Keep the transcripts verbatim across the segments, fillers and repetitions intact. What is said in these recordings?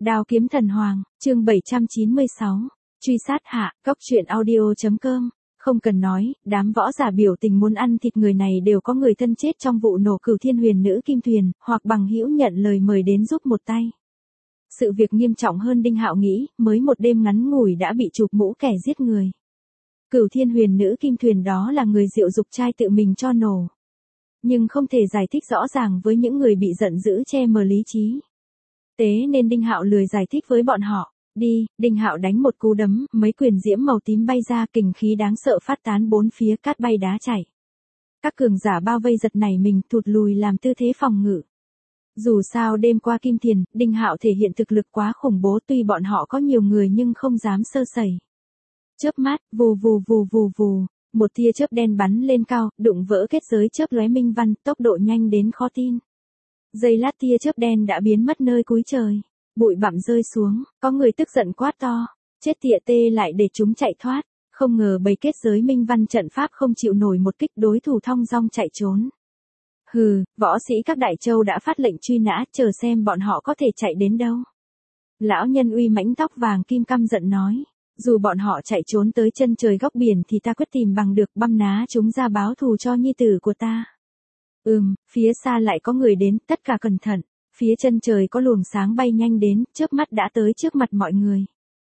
Đao kiếm thần hoàng, chương bảy trăm chín mươi sáu. Truy sát hạ, góc truyện audio.com. Không cần nói, đám võ giả biểu tình muốn ăn thịt người này đều có người thân chết trong vụ nổ Cửu Thiên Huyền Nữ Kim Tuyền, hoặc bằng hữu nhận lời mời đến giúp một tay. Sự việc nghiêm trọng hơn Đinh Hạo nghĩ, mới một đêm ngắn ngủi đã bị chụp mũ kẻ giết người. Cửu Thiên Huyền Nữ Kim Tuyền đó là người Diệu Dục trai tự mình cho nổ. Nhưng không thể giải thích rõ ràng với những người bị giận dữ che mờ lý trí. Thế nên Đinh Hạo lười giải thích với bọn họ. Đi, Đinh Hạo đánh một cú đấm, mấy quyền diễm màu tím bay ra, kình khí đáng sợ phát tán bốn phía, cát bay đá chảy. Các cường giả bao vây giật nảy mình, thụt lùi làm tư thế phòng ngự. Dù sao đêm qua Kim Tiền, Đinh Hạo thể hiện thực lực quá khủng bố, tuy bọn họ có nhiều người nhưng không dám sơ sẩy. Chớp mắt, vù vù vù vù vù, một tia chớp đen bắn lên cao, đụng vỡ kết giới chớp lóe minh văn, tốc độ nhanh đến khó tin. Giây lát tia chớp đen đã biến mất nơi cuối trời. Bụi bặm rơi xuống, có người tức giận quát to, chết tiệt tê lại để chúng chạy thoát, không ngờ bầy kết giới minh văn trận pháp không chịu nổi một kích, đối thủ thong dong chạy trốn. Hừ, võ sĩ các đại châu đã phát lệnh truy nã, chờ xem bọn họ có thể chạy đến đâu. Lão nhân uy mãnh tóc vàng kim căm giận nói, dù bọn họ chạy trốn tới chân trời góc biển thì ta quyết tìm bằng được, băm ná chúng ra báo thù cho nhi tử của ta. Ừm, phía xa lại có người đến, tất cả cẩn thận. Phía chân trời có luồng sáng bay nhanh đến, chớp mắt đã tới trước mặt mọi người.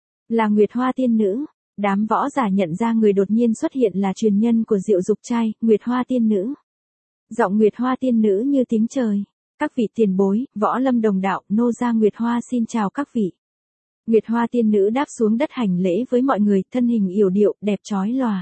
Là Nguyệt Hoa tiên nữ. Đám võ giả nhận ra người đột nhiên xuất hiện là truyền nhân của Diệu Dục trai, Nguyệt Hoa tiên nữ. Giọng Nguyệt Hoa tiên nữ như tiếng trời. Các vị tiền bối, võ lâm đồng đạo, nô gia Nguyệt Hoa xin chào các vị. Nguyệt Hoa tiên nữ đáp xuống đất hành lễ với mọi người, thân hình yểu điệu, đẹp chói lòa.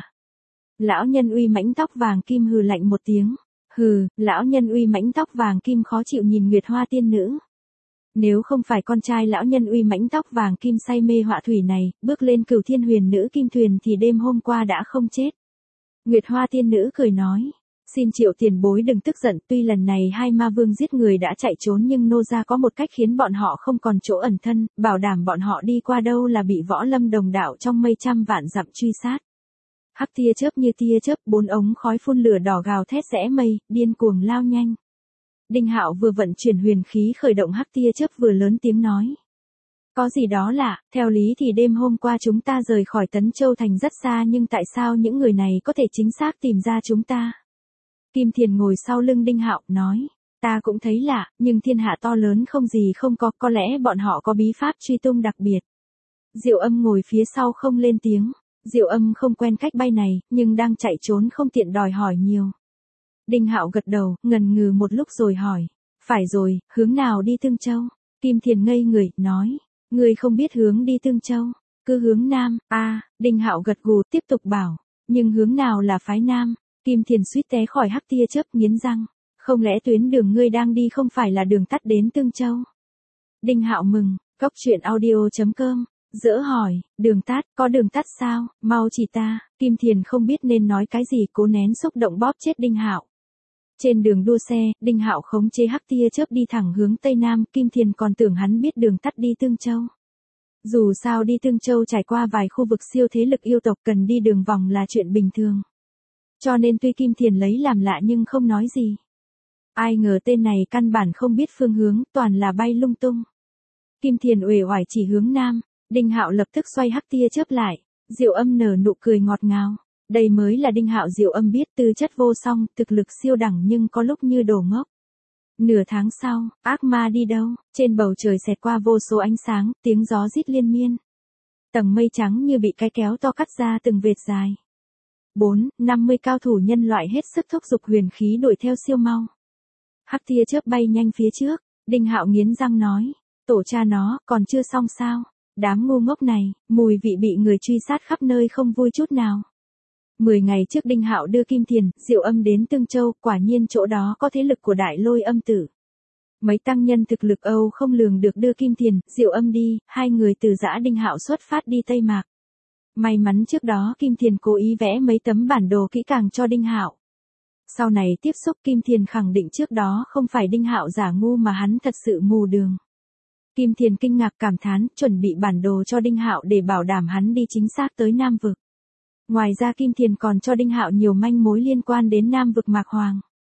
Lão nhân uy mãnh tóc vàng kim hừ lạnh một tiếng. Hừ, lão nhân uy mãnh tóc vàng kim khó chịu nhìn Nguyệt Hoa tiên nữ. Nếu không phải con trai lão nhân uy mãnh tóc vàng kim say mê họa thủy này, bước lên Cửu Thiên Huyền Nữ Kim Tuyền thì đêm hôm qua đã không chết. Nguyệt Hoa tiên nữ cười nói, xin Triệu tiền bối đừng tức giận, tuy lần này hai ma vương giết người đã chạy trốn nhưng nô gia có một cách khiến bọn họ không còn chỗ ẩn thân, bảo đảm bọn họ đi qua đâu là bị võ lâm đồng đạo trong mây trăm vạn dặm truy sát. Hắc tia chớp như tia chớp, bốn ống khói phun lửa đỏ gào thét rẽ mây, điên cuồng lao nhanh. Đinh Hạo vừa vận chuyển huyền khí khởi động hắc tia chớp vừa lớn tiếng nói. Có gì đó lạ, theo lý thì đêm hôm qua chúng ta rời khỏi Tấn Châu Thành rất xa nhưng tại sao những người này có thể chính xác tìm ra chúng ta? Kim Thiền ngồi sau lưng Đinh Hạo, nói. Ta cũng thấy lạ, nhưng thiên hạ to lớn không gì không có, có lẽ bọn họ có bí pháp truy tung đặc biệt. Diệu Âm ngồi phía sau không lên tiếng. Diệu Âm không quen cách bay này, nhưng đang chạy trốn không tiện đòi hỏi nhiều. Đinh Hạo gật đầu, ngần ngừ một lúc rồi hỏi. Phải rồi, hướng nào đi Tương Châu? Kim Thiền ngây người, nói. Người không biết hướng đi Tương Châu, cứ hướng Nam. A, à, Đinh Hạo gật gù tiếp tục bảo. Nhưng hướng nào là phái Nam? Kim Thiền suýt té khỏi hắc tia chớp, nghiến răng. Không lẽ tuyến đường ngươi đang đi không phải là đường tắt đến Tương Châu? Đinh Hạo mừng, góc truyện audio.com. Dỡ hỏi, đường tắt, có đường tắt sao, mau chỉ ta. Kim Thiền không biết nên nói cái gì, cố nén xúc động bóp chết Đinh Hạo. Trên đường đua xe, Đinh Hạo khống chế hắc tia chớp đi thẳng hướng Tây Nam, Kim Thiền còn tưởng hắn biết đường tắt đi Tương Châu. Dù sao đi Tương Châu trải qua vài khu vực siêu thế lực yêu tộc cần đi đường vòng là chuyện bình thường. Cho nên tuy Kim Thiền lấy làm lạ nhưng không nói gì. Ai ngờ tên này căn bản không biết phương hướng, toàn là bay lung tung. Kim Thiền uể oải chỉ hướng Nam. Đinh Hạo lập tức xoay hắc tia chớp lại, Diệu Âm nở nụ cười ngọt ngào. Đây mới là Đinh Hạo Diệu Âm biết, tư chất vô song, thực lực siêu đẳng nhưng có lúc như đồ ngốc. Nửa tháng sau, ác ma đi đâu? Trên bầu trời xẹt qua vô số ánh sáng, tiếng gió rít liên miên. Tầng mây trắng như bị cái kéo to cắt ra từng vệt dài. Bốn, năm mươi cao thủ nhân loại hết sức thúc giục huyền khí đuổi theo siêu mau. Hắc tia chớp bay nhanh phía trước, Đinh Hạo nghiến răng nói, tổ cha nó, còn chưa xong sao? Đám ngu ngốc này, mùi vị bị người truy sát khắp nơi không vui chút nào. Mười ngày trước Đinh Hạo đưa Kim Thiền, Diệu Âm đến Tương Châu, quả nhiên chỗ đó có thế lực của Đại Lôi Âm Tử. Mấy tăng nhân thực lực Âu không lường được đưa Kim Thiền, Diệu Âm đi, hai người từ giã Đinh Hạo xuất phát đi Tây Mạc. May mắn trước đó Kim Thiền cố ý vẽ mấy tấm bản đồ kỹ càng cho Đinh Hạo. Sau này tiếp xúc Kim Thiền khẳng định trước đó không phải Đinh Hạo giả ngu mà hắn thật sự mù đường. Kim Thiền kinh ngạc cảm thán, chuẩn bị bản đồ cho Đinh Hạo để bảo đảm hắn đi chính xác tới Nam Vực. Ngoài ra Kim Thiền còn cho Đinh Hạo nhiều manh mối liên quan đến Nam Vực Mạc Hoàng.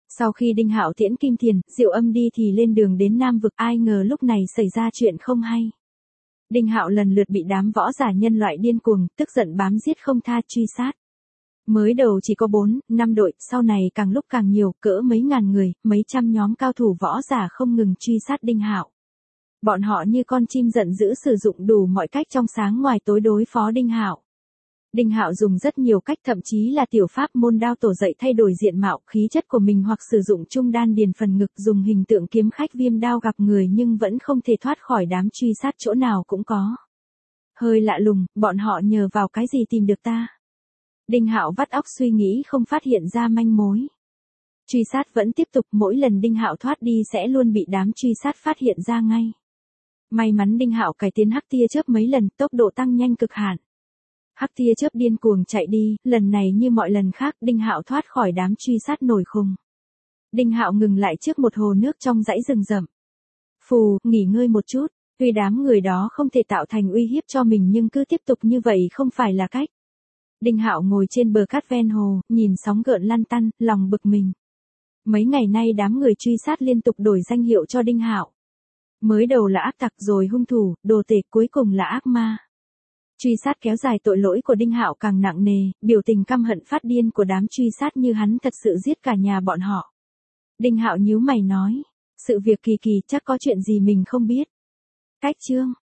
Sau khi Đinh Hạo tiễn Kim Thiền, Diệu Âm đi thì lên đường đến Nam vực, ai ngờ lúc này xảy ra chuyện không hay. Đinh Hạo lần lượt bị đám võ giả nhân loại điên cuồng, tức giận bám giết không tha truy sát. Mới đầu chỉ có bốn, năm đội, sau này càng lúc càng nhiều, cỡ mấy ngàn người, mấy trăm nhóm cao thủ võ giả không ngừng truy sát Đinh Hạo. Bọn họ như con chim giận dữ sử dụng đủ mọi cách trong sáng ngoài tối đối phó Đinh Hạo. Đinh Hạo dùng rất nhiều cách, thậm chí là tiểu pháp môn đao tổ dậy thay đổi diện mạo, khí chất của mình, hoặc sử dụng trung đan điền phần ngực, dùng hình tượng kiếm khách viêm đao gặp người nhưng vẫn không thể thoát khỏi đám truy sát, chỗ nào cũng có. Hơi lạ lùng, bọn họ nhờ vào cái gì tìm được ta? Đinh Hạo vắt óc suy nghĩ không phát hiện ra manh mối. Truy sát vẫn tiếp tục, mỗi lần Đinh Hạo thoát đi sẽ luôn bị đám truy sát phát hiện ra ngay. May mắn Đinh Hạo cải tiến hắc tia chớp mấy lần, tốc độ tăng nhanh cực hạn. Hắc tia chớp điên cuồng chạy đi, lần này như mọi lần khác, Đinh Hạo thoát khỏi đám truy sát nổi khùng. Đinh Hạo ngừng lại trước một hồ nước trong dãy rừng rậm. Phù, nghỉ ngơi một chút, tuy đám người đó không thể tạo thành uy hiếp cho mình nhưng cứ tiếp tục như vậy không phải là cách. Đinh Hạo ngồi trên bờ cát ven hồ, nhìn sóng gợn lăn tăn, lòng bực mình. Mấy ngày nay đám người truy sát liên tục đổi danh hiệu cho Đinh Hạo. Mới đầu là ác tặc, rồi hung thủ, đồ tể, cuối cùng là ác ma. Truy sát kéo dài, tội lỗi của Đinh Hạo càng nặng nề, biểu tình căm hận phát điên của đám truy sát như hắn thật sự giết cả nhà bọn họ. Đinh Hạo nhíu mày nói, sự việc kỳ kỳ, chắc có chuyện gì mình không biết. Cách chương